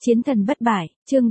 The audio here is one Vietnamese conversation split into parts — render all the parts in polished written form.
Chiến thần bất bại, chương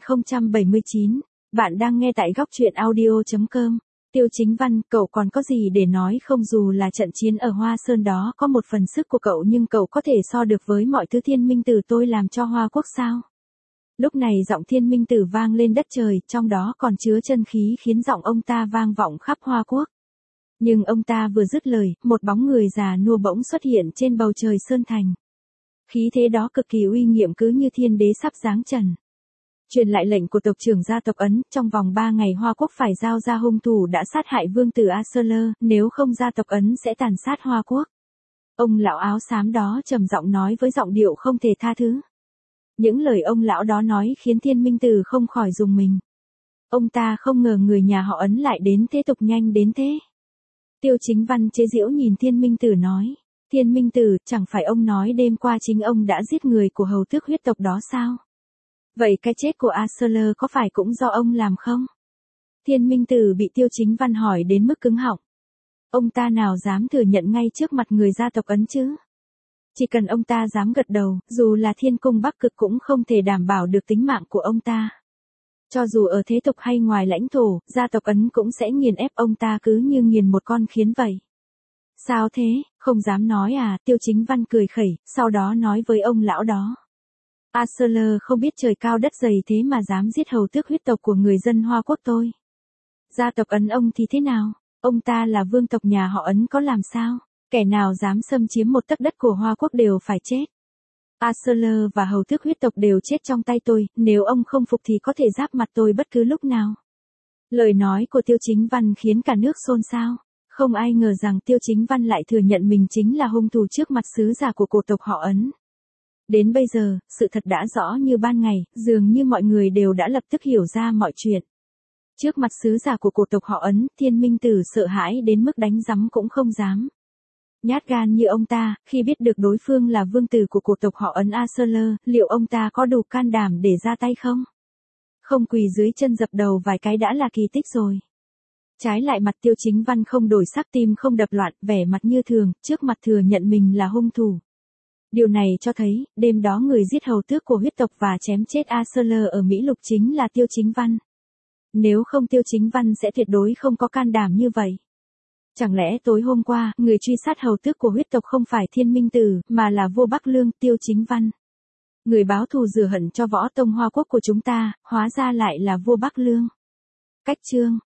3079. Bạn đang nghe tại góc truyện audio.com. Tiêu Chính Văn, cậu còn có gì để nói không? Dù là trận chiến ở Hoa Sơn đó có một phần sức của cậu, nhưng cậu có thể so được với mọi thứ Thiên Minh Tử tôi làm cho Hoa Quốc sao? Lúc này giọng Thiên Minh Tử vang lên đất trời, trong đó còn chứa chân khí khiến giọng ông ta vang vọng khắp Hoa Quốc. Nhưng ông ta vừa dứt lời, một bóng người già nua bỗng xuất hiện trên bầu trời Sơn Thành. Khí thế đó cực kỳ uy nghiêm, cứ như thiên đế sắp giáng trần. Truyền lại lệnh của tộc trưởng gia tộc Ấn, trong vòng 3 ngày Hoa Quốc phải giao ra hung thủ đã sát hại vương tử A Sơ Lơ, nếu không gia tộc Ấn sẽ tàn sát Hoa Quốc. Ông lão áo xám đó trầm giọng nói với giọng điệu không thể tha thứ. Những lời ông lão đó nói khiến Thiên Minh Tử không khỏi rùng mình. Ông ta không ngờ người nhà họ Ấn lại đến thế tục nhanh đến thế. Tiêu Chính Văn chế giễu nhìn Thiên Minh Tử nói. Thiên Minh Tử, chẳng phải ông nói đêm qua chính ông đã giết người của hầu tước huyết tộc đó sao? Vậy cái chết của A Sơ Lơ có phải cũng do ông làm không? Thiên Minh Tử bị Tiêu Chính Văn hỏi đến mức cứng họng. Ông ta nào dám thừa nhận ngay trước mặt người gia tộc Ấn chứ? Chỉ cần ông ta dám gật đầu, dù là Thiên Cung Bắc Cực cũng không thể đảm bảo được tính mạng của ông ta. Cho dù ở thế tục hay ngoài lãnh thổ, gia tộc Ấn cũng sẽ nghiền ép ông ta cứ như nghiền một con kiến vậy. Sao thế, không dám nói à? Tiêu Chính Văn cười khẩy, sau đó nói với ông lão đó. A Sơ Lơ không biết trời cao đất dày thế mà dám giết hầu tước huyết tộc của người dân Hoa Quốc tôi. Gia tộc Ấn ông thì thế nào? Ông ta là vương tộc nhà họ Ấn có làm sao? Kẻ nào dám xâm chiếm một tấc đất của Hoa Quốc đều phải chết. A Sơ Lơ và hầu tước huyết tộc đều chết trong tay tôi, nếu ông không phục thì có thể giáp mặt tôi bất cứ lúc nào. Lời nói của Tiêu Chính Văn khiến cả nước xôn xao. Không ai ngờ rằng Tiêu Chính Văn lại thừa nhận mình chính là hung thủ trước mặt sứ giả của cổ tộc họ Ấn. Đến bây giờ, sự thật đã rõ như ban ngày, dường như mọi người đều đã lập tức hiểu ra mọi chuyện. Trước mặt sứ giả của cổ tộc họ Ấn, Thiên Minh Tử sợ hãi đến mức đánh rắm cũng không dám. Nhát gan như ông ta, khi biết được đối phương là vương tử của cổ tộc họ Ấn A Sơ Lơ, liệu ông ta có đủ can đảm để ra tay không? Không quỳ dưới chân dập đầu vài cái đã là kỳ tích rồi. Trái lại mặt Tiêu Chính Văn không đổi sắc, tim không đập loạn, vẻ mặt như thường, trước mặt thừa nhận mình là hung thủ. Điều này cho thấy, đêm đó người giết hầu tước của huyết tộc và chém chết A Sơ Lơ ở Mỹ Lục chính là Tiêu Chính Văn. Nếu không Tiêu Chính Văn sẽ tuyệt đối không có can đảm như vậy. Chẳng lẽ tối hôm qua, người truy sát hầu tước của huyết tộc không phải Thiên Minh Tử, mà là vua Bắc Lương, Tiêu Chính Văn. Người báo thù rửa hận cho võ tông Hoa Quốc của chúng ta, hóa ra lại là vua Bắc Lương. Cách chương